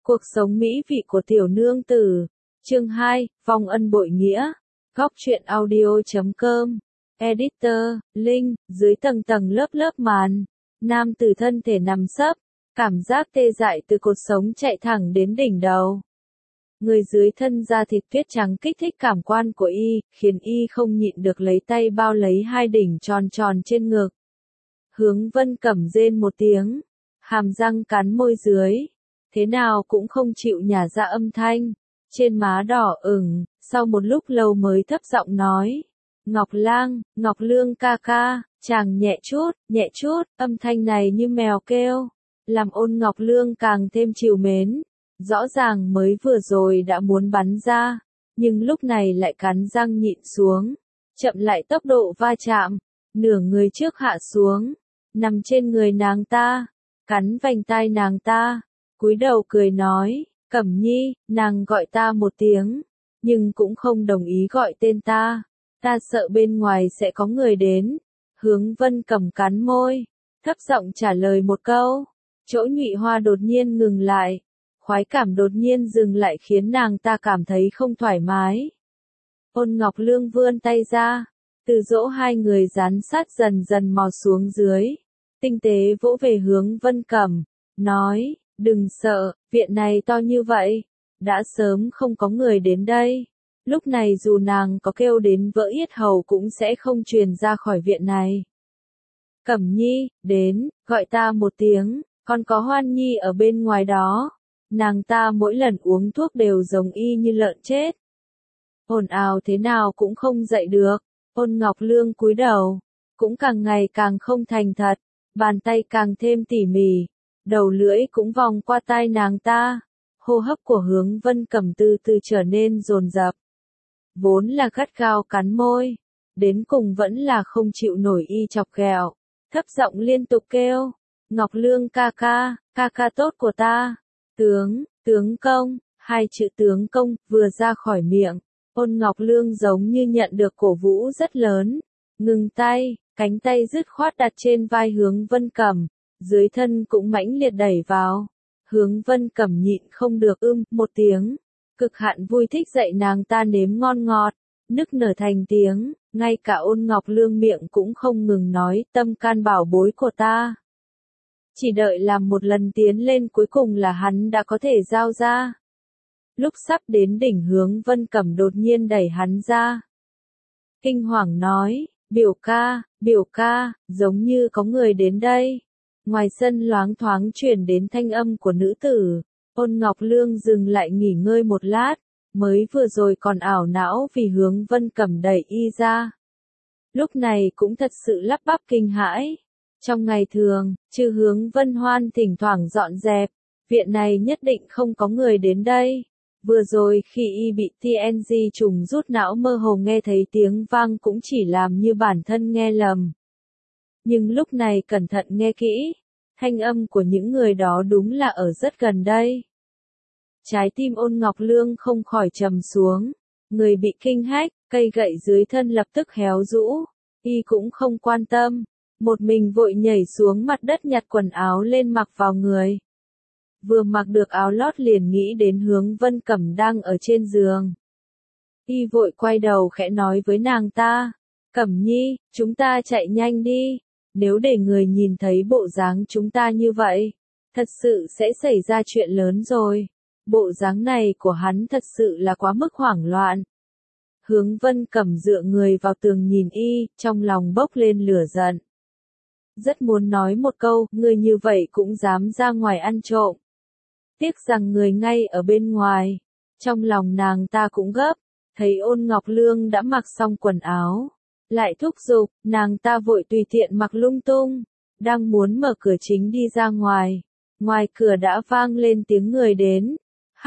Cuộc sống mỹ vị của tiểu nương tử. Chương 2, vong ân bội nghĩa. Góc truyện audio.com. Editor, Linh, dưới tầng tầng lớp lớp màn. Nam tử thân thể nằm sấp, cảm giác tê dại từ cột sống chạy thẳng đến đỉnh đầu. Người dưới thân da thịt tuyết trắng kích thích cảm quan của y, khiến y không nhịn được lấy tay bao lấy hai đỉnh tròn tròn trên ngực. Hướng Vân Cẩm rên một tiếng, hàm răng cắn môi dưới, thế nào cũng không chịu nhả ra âm thanh, trên má đỏ ửng, sau một lúc lâu mới thấp giọng nói, Ngọc Lương ca ca, chàng nhẹ chút, âm thanh này như mèo kêu, làm Ôn Ngọc Lương càng thêm trìu mến, rõ ràng mới vừa rồi đã muốn bắn ra, nhưng lúc này lại cắn răng nhịn xuống, chậm lại tốc độ va chạm, nửa người trước hạ xuống, nằm trên người nàng ta, cắn vành tai nàng ta, cúi đầu cười nói, Cẩm Nhi, nàng gọi ta một tiếng, nhưng cũng không đồng ý gọi tên ta sợ bên ngoài sẽ có người đến. Hướng Vân Cẩm cắn môi, thấp giọng trả lời một câu, chỗ nhụy hoa đột nhiên ngừng lại, khoái cảm đột nhiên dừng lại khiến nàng ta cảm thấy không thoải mái. Ôn Ngọc Lương vươn tay ra, từ dỗ hai người dán sát dần dần mò xuống dưới, tinh tế vỗ về Hướng Vân Cẩm, nói, đừng sợ, viện này to như vậy, đã sớm không có người đến đây. Lúc này dù nàng có kêu đến vỡ yết hầu cũng sẽ không truyền ra khỏi viện này. Cẩm Nhi, đến, gọi ta một tiếng, còn có Hoan Nhi ở bên ngoài đó. Nàng ta mỗi lần uống thuốc đều giống y như lợn chết. Ồn ào thế nào cũng không dậy được. Ôn Ngọc Lương cúi đầu, cũng càng ngày càng không thành thật, bàn tay càng thêm tỉ mỉ, đầu lưỡi cũng vòng qua tai nàng ta. Hô hấp của Hướng Vân Cẩm từ từ trở nên dồn dập. Vốn là gắt gao cắn môi, đến cùng vẫn là không chịu nổi y chọc ghẹo, thấp giọng liên tục kêu, Ngọc Lương ca ca tốt của ta, tướng công, hai chữ tướng công vừa ra khỏi miệng, Ôn Ngọc Lương giống như nhận được cổ vũ rất lớn, ngừng tay, cánh tay dứt khoát đặt trên vai Hướng Vân Cẩm, dưới thân cũng mãnh liệt đẩy vào, Hướng Vân Cẩm nhịn không được một tiếng. Cực hạn vui thích dạy nàng ta nếm ngon ngọt, nức nở thành tiếng, ngay cả Ôn Ngọc Lương miệng cũng không ngừng nói tâm can bảo bối của ta. Chỉ đợi làm một lần tiến lên cuối cùng là hắn đã có thể giao ra. Lúc sắp đến đỉnh Hướng Vân Cẩm đột nhiên đẩy hắn ra. Kinh hoàng nói, biểu ca, giống như có người đến đây. Ngoài sân loáng thoáng truyền đến thanh âm của nữ tử. Ôn Ngọc Lương dừng lại nghỉ ngơi một lát, mới vừa rồi còn ảo não vì Hướng Vân Cẩm đẩy y ra. Lúc này cũng thật sự lắp bắp kinh hãi. Trong ngày thường, trừ Hướng Vân Hoan thỉnh thoảng dọn dẹp, viện này nhất định không có người đến đây. Vừa rồi khi y bị TNG trùng rút não mơ hồ nghe thấy tiếng vang cũng chỉ làm như bản thân nghe lầm. Nhưng lúc này cẩn thận nghe kỹ. Thanh âm của những người đó đúng là ở rất gần đây. Trái tim Ôn Ngọc Lương không khỏi trầm xuống. Người bị kinh hách, cây gậy dưới thân lập tức héo rũ. Y cũng không quan tâm. Một mình vội nhảy xuống mặt đất nhặt quần áo lên mặc vào người. Vừa mặc được áo lót liền nghĩ đến Hướng Vân Cẩm đang ở trên giường. Y vội quay đầu khẽ nói với nàng ta. Cẩm Nhi, chúng ta chạy nhanh đi. Nếu để người nhìn thấy bộ dáng chúng ta như vậy, thật sự sẽ xảy ra chuyện lớn rồi. Bộ dáng này của hắn thật sự là quá mức hoảng loạn. Hướng Vân Cẩm dựa người vào tường nhìn y, trong lòng bốc lên lửa giận. Rất muốn nói một câu, người như vậy cũng dám ra ngoài ăn trộm. Tiếc rằng người ngay ở bên ngoài. Trong lòng nàng ta cũng gấp, thấy Ôn Ngọc Lương đã mặc xong quần áo. Lại thúc giục, nàng ta vội tùy tiện mặc lung tung, đang muốn mở cửa chính đi ra ngoài. Ngoài cửa đã vang lên tiếng người đến.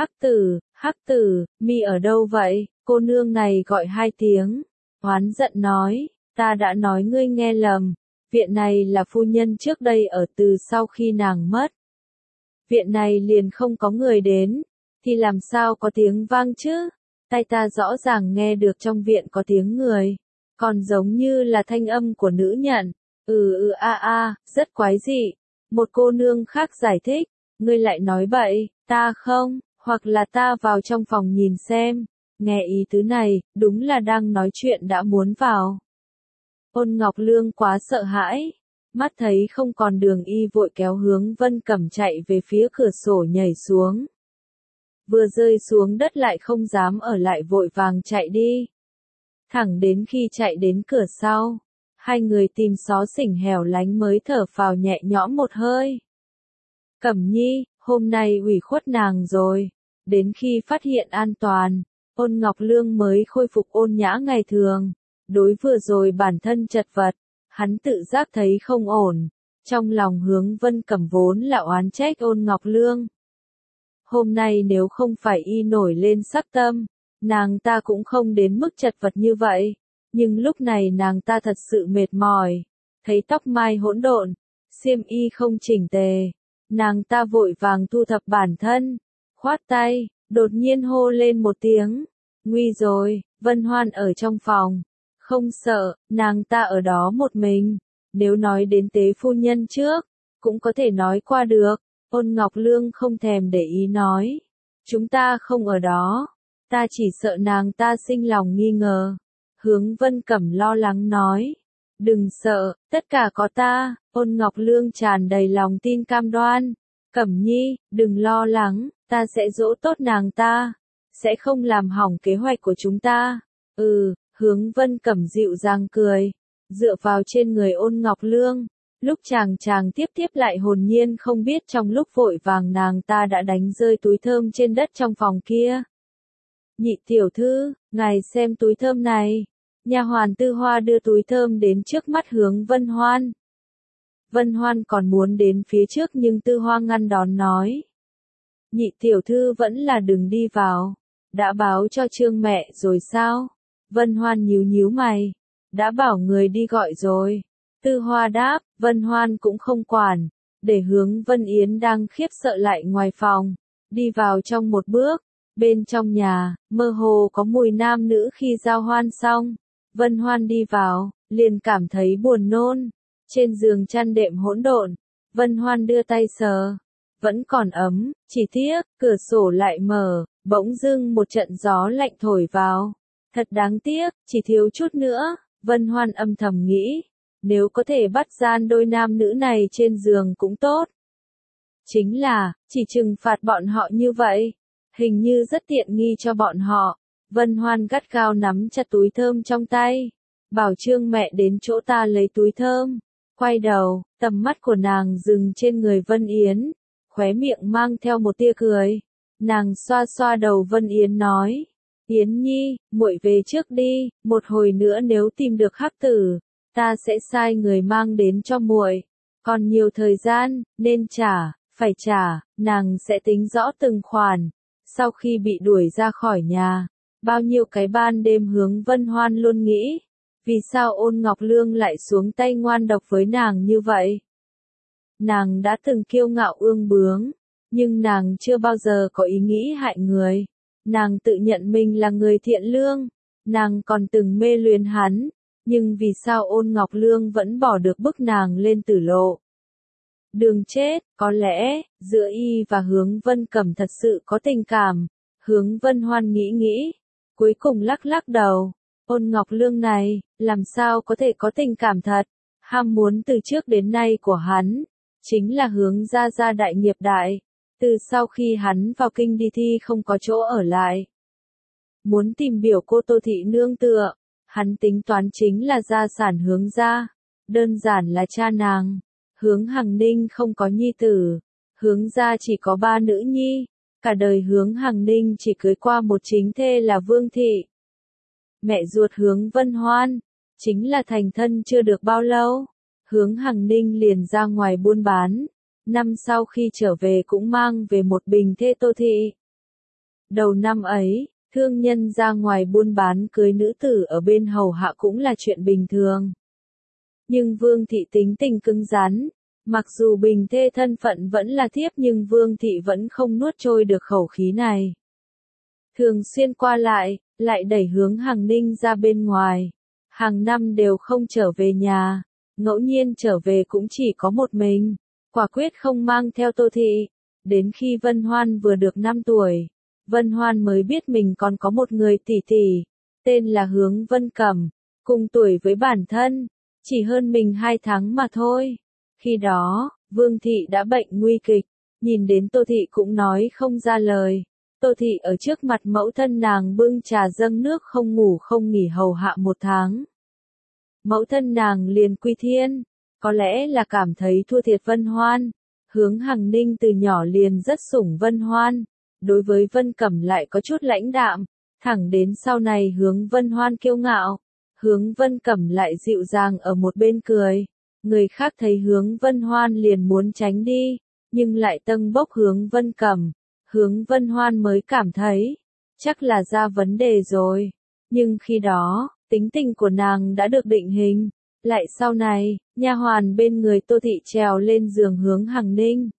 Hắc tử, mi ở đâu vậy? Cô nương này gọi hai tiếng. Oán giận nói, ta đã nói ngươi nghe lầm. Viện này là phu nhân trước đây ở từ sau khi nàng mất. Viện này liền không có người đến, thì làm sao có tiếng vang chứ? Tai ta rõ ràng nghe được trong viện có tiếng người. Còn giống như là thanh âm của nữ nhận. Rất quái dị. Một cô nương khác giải thích. Ngươi lại nói bậy, ta không, hoặc là ta vào trong phòng nhìn xem. Nghe ý tứ này, đúng là đang nói chuyện đã muốn vào. Ôn Ngọc Lương quá sợ hãi, mắt thấy không còn đường y vội kéo hướng Vân Cẩm chạy về phía cửa sổ nhảy xuống. Vừa rơi xuống đất lại không dám ở lại vội vàng chạy đi. Thẳng đến khi chạy đến cửa sau, hai người tìm xó xỉnh hẻo lánh mới thở phào nhẹ nhõm một hơi. Cẩm Nhi, hôm nay ủy khuất nàng rồi. Đến khi phát hiện an toàn, Ôn Ngọc Lương mới khôi phục ôn nhã ngày thường. Đối vừa rồi bản thân chật vật, hắn tự giác thấy không ổn. Trong lòng hướng Vân Cẩm vốn là oán trách Ôn Ngọc Lương. Hôm nay nếu không phải y nổi lên sắc tâm, nàng ta cũng không đến mức chật vật như vậy. Nhưng lúc này nàng ta thật sự mệt mỏi. Thấy tóc mai hỗn độn, xiêm y không chỉnh tề. Nàng ta vội vàng thu thập bản thân, khoát tay, đột nhiên hô lên một tiếng. Nguy rồi, Vân Hoan ở trong phòng. Không sợ, nàng ta ở đó một mình. Nếu nói đến tế phu nhân trước, cũng có thể nói qua được. Ôn Ngọc Lương không thèm để ý nói. Chúng ta không ở đó. Ta chỉ sợ nàng ta sinh lòng nghi ngờ. Hướng Vân Cẩm lo lắng nói. Đừng sợ, tất cả có ta. Ôn Ngọc Lương tràn đầy lòng tin cam đoan. Cẩm Nhi, đừng lo lắng, ta sẽ dỗ tốt nàng ta. Sẽ không làm hỏng kế hoạch của chúng ta. Hướng Vân Cẩm dịu dàng cười. Dựa vào trên người Ôn Ngọc Lương. Lúc chàng tiếp lại hồn nhiên không biết trong lúc vội vàng nàng ta đã đánh rơi túi thơm trên đất trong phòng kia. Nhị tiểu thư, ngài xem túi thơm này. Nha hoàn Tư Hoa đưa túi thơm đến trước mắt hướng Vân Hoan. Vân Hoan còn muốn đến phía trước nhưng Tư Hoa ngăn đón nói. Nhị tiểu thư vẫn là đừng đi vào. Đã báo cho Trương mẹ rồi sao? Vân Hoan nhíu mày. Đã bảo người đi gọi rồi. Tư Hoa đáp, Vân Hoan cũng không quản. Để hướng Vân Yến đang khiếp sợ lại ngoài phòng. Đi vào trong một bước. Bên trong nhà, mơ hồ có mùi nam nữ khi giao hoan xong. Vân Hoan đi vào, liền cảm thấy buồn nôn. Trên giường chăn đệm hỗn độn, Vân Hoan đưa tay sờ. Vẫn còn ấm, chỉ tiếc, cửa sổ lại mở, bỗng dưng một trận gió lạnh thổi vào. Thật đáng tiếc, chỉ thiếu chút nữa, Vân Hoan âm thầm nghĩ. Nếu có thể bắt gian đôi nam nữ này trên giường cũng tốt. Chính là, chỉ trừng phạt bọn họ như vậy. Hình như rất tiện nghi cho bọn họ. Vân Hoan gắt gao nắm chặt túi thơm trong tay. Bảo Trương mẹ đến chỗ ta lấy túi thơm. Quay đầu, tầm mắt của nàng dừng trên người Vân Yến. Khóe miệng mang theo một tia cười. Nàng xoa xoa đầu Vân Yến nói. Yến Nhi, muội về trước đi, một hồi nữa nếu tìm được hắc tử, ta sẽ sai người mang đến cho muội. Còn nhiều thời gian, nên trả, phải trả, nàng sẽ tính rõ từng khoản. Sau khi bị đuổi ra khỏi nhà, bao nhiêu cái ban đêm hướng Vân Hoan luôn nghĩ. Vì sao Ôn Ngọc Lương lại xuống tay ngoan độc với nàng như vậy? Nàng đã từng kiêu ngạo ương bướng, nhưng nàng chưa bao giờ có ý nghĩ hại người. Nàng tự nhận mình là người thiện lương, nàng còn từng mê luyến hắn, nhưng vì sao Ôn Ngọc Lương vẫn bỏ được bức nàng lên tử lộ? Đường chết, có lẽ, giữa y và Hướng Vân Cẩm thật sự có tình cảm. Hướng Vân Hoan nghĩ, cuối cùng lắc đầu. Ôn Ngọc Lương này, làm sao có thể có tình cảm thật? Ham muốn từ trước đến nay của hắn, chính là Hướng gia đại nghiệp đại. Từ sau khi hắn vào kinh đi thi không có chỗ ở lại. Muốn tìm biểu cô Tô Thị nương tựa, hắn tính toán chính là gia sản Hướng gia. Đơn giản là cha nàng. Hướng Hằng Ninh không có nhi tử. Hướng gia chỉ có 3 nữ nhi. Cả đời Hướng Hằng Ninh chỉ cưới qua một chính thê là Vương Thị. Mẹ ruột Hướng Vân Hoan, chính là thành thân chưa được bao lâu. Hướng Hằng Ninh liền ra ngoài buôn bán. Năm sau khi trở về cũng mang về một bình thê Tô Thị. Đầu năm ấy, thương nhân ra ngoài buôn bán cưới nữ tử ở bên hầu hạ cũng là chuyện bình thường. Nhưng Vương Thị tính tình cứng rắn. Mặc dù bình thê thân phận vẫn là thiếp nhưng Vương Thị vẫn không nuốt trôi được khẩu khí này. Thường xuyên qua lại đẩy Hướng Hằng Ninh ra bên ngoài. Hàng năm đều không trở về nhà. Ngẫu nhiên trở về cũng chỉ có một mình. Quả quyết không mang theo Tô Thị. Đến khi Vân Hoan vừa được 5 tuổi, Vân Hoan mới biết mình còn có một người tỷ tỷ, tên là Hướng Vân Cẩm, cùng tuổi với bản thân, chỉ hơn mình 2 tháng mà thôi. Khi đó, Vương Thị đã bệnh nguy kịch, nhìn đến Tô Thị cũng nói không ra lời. Tô Thị ở trước mặt mẫu thân nàng bưng trà dâng nước không ngủ không nghỉ hầu hạ 1 tháng. Mẫu thân nàng liền quy thiên, có lẽ là cảm thấy thua thiệt Vân Hoan. Hướng Hằng Ninh từ nhỏ liền rất sủng Vân Hoan, đối với Vân Cẩm lại có chút lãnh đạm, thẳng đến sau này Hướng Vân Hoan kiêu ngạo, Hướng Vân Cẩm lại dịu dàng ở một bên cười. Người khác thấy Hướng Vân Hoan liền muốn tránh đi, nhưng lại tâng bốc Hướng Vân Cẩm. Hướng Vân Hoan mới cảm thấy, chắc là ra vấn đề rồi. Nhưng khi đó, tính tình của nàng đã được định hình. Lại sau này, nha hoàn bên người Tô Thị trèo lên giường Hướng Hằng Ninh.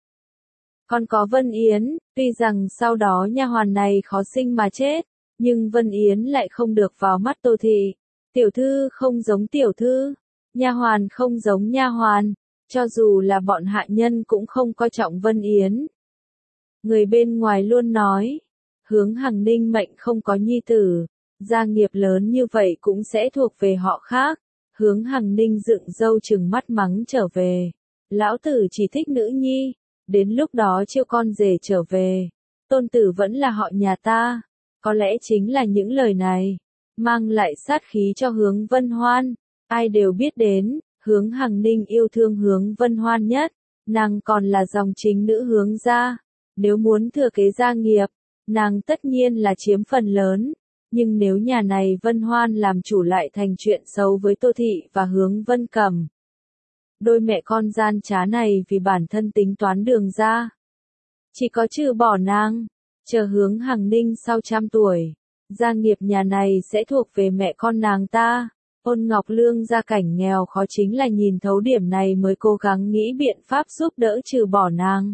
Còn có Vân Yến, tuy rằng sau đó nha hoàn này khó sinh mà chết, nhưng Vân Yến lại không được vào mắt Tô Thị. Tiểu thư không giống tiểu thư, nha hoàn không giống nha hoàn, cho dù là bọn hạ nhân cũng không coi trọng Vân Yến. Người bên ngoài luôn nói, Hướng Hằng Ninh mệnh không có nhi tử, gia nghiệp lớn như vậy cũng sẽ thuộc về họ khác. Hướng Hằng Ninh dựng râu trừng mắt mắng trở về. Lão tử chỉ thích nữ nhi, đến lúc đó chiêu con rể trở về. Tôn tử vẫn là họ nhà ta. Có lẽ chính là những lời này, mang lại sát khí cho Hướng Vân Hoan. Ai đều biết đến, Hướng Hằng Ninh yêu thương Hướng Vân Hoan nhất. Nàng còn là dòng chính nữ Hướng gia. Nếu muốn thừa kế gia nghiệp, nàng tất nhiên là chiếm phần lớn. Nhưng nếu nhà này Vân Hoan làm chủ lại thành chuyện xấu với Tô Thị và Hướng Vân Cẩm. Đôi mẹ con gian trá này vì bản thân tính toán đường ra. Chỉ có trừ bỏ nàng, chờ Hướng Hằng Ninh sau 100 tuổi. Gia nghiệp nhà này sẽ thuộc về mẹ con nàng ta. Ôn Ngọc Lương gia cảnh nghèo khó chính là nhìn thấu điểm này mới cố gắng nghĩ biện pháp giúp đỡ trừ bỏ nàng.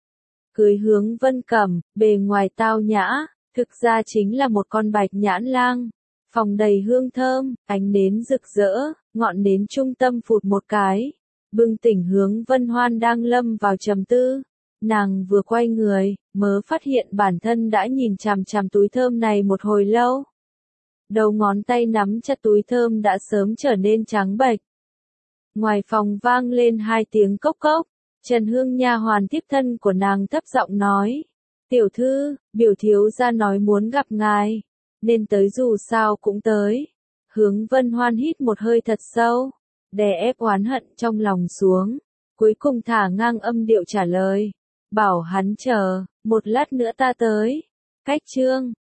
Cưới Hướng Vân Cẩm, bề ngoài tao nhã, thực ra chính là một con bạch nhãn lang. Phòng đầy hương thơm, ánh nến rực rỡ, ngọn nến trung tâm phụt một cái. Bừng tỉnh Hướng Vân Hoan đang lâm vào trầm tư. Nàng vừa quay người, mớ phát hiện bản thân đã nhìn chằm chằm túi thơm này một hồi lâu. Đầu ngón tay nắm chặt túi thơm đã sớm trở nên trắng bệch. Ngoài phòng vang lên 2 tiếng cốc cốc. Trần Hương nha hoàn tiếp thân của nàng thấp giọng nói. Tiểu thư, biểu thiếu gia nói muốn gặp ngài. Nên tới dù sao cũng tới. Hướng Vân Hoan hít một hơi thật sâu. Đè ép oán hận trong lòng xuống. Cuối cùng thả ngang âm điệu trả lời. Bảo hắn chờ, một lát nữa ta tới. Cách chương.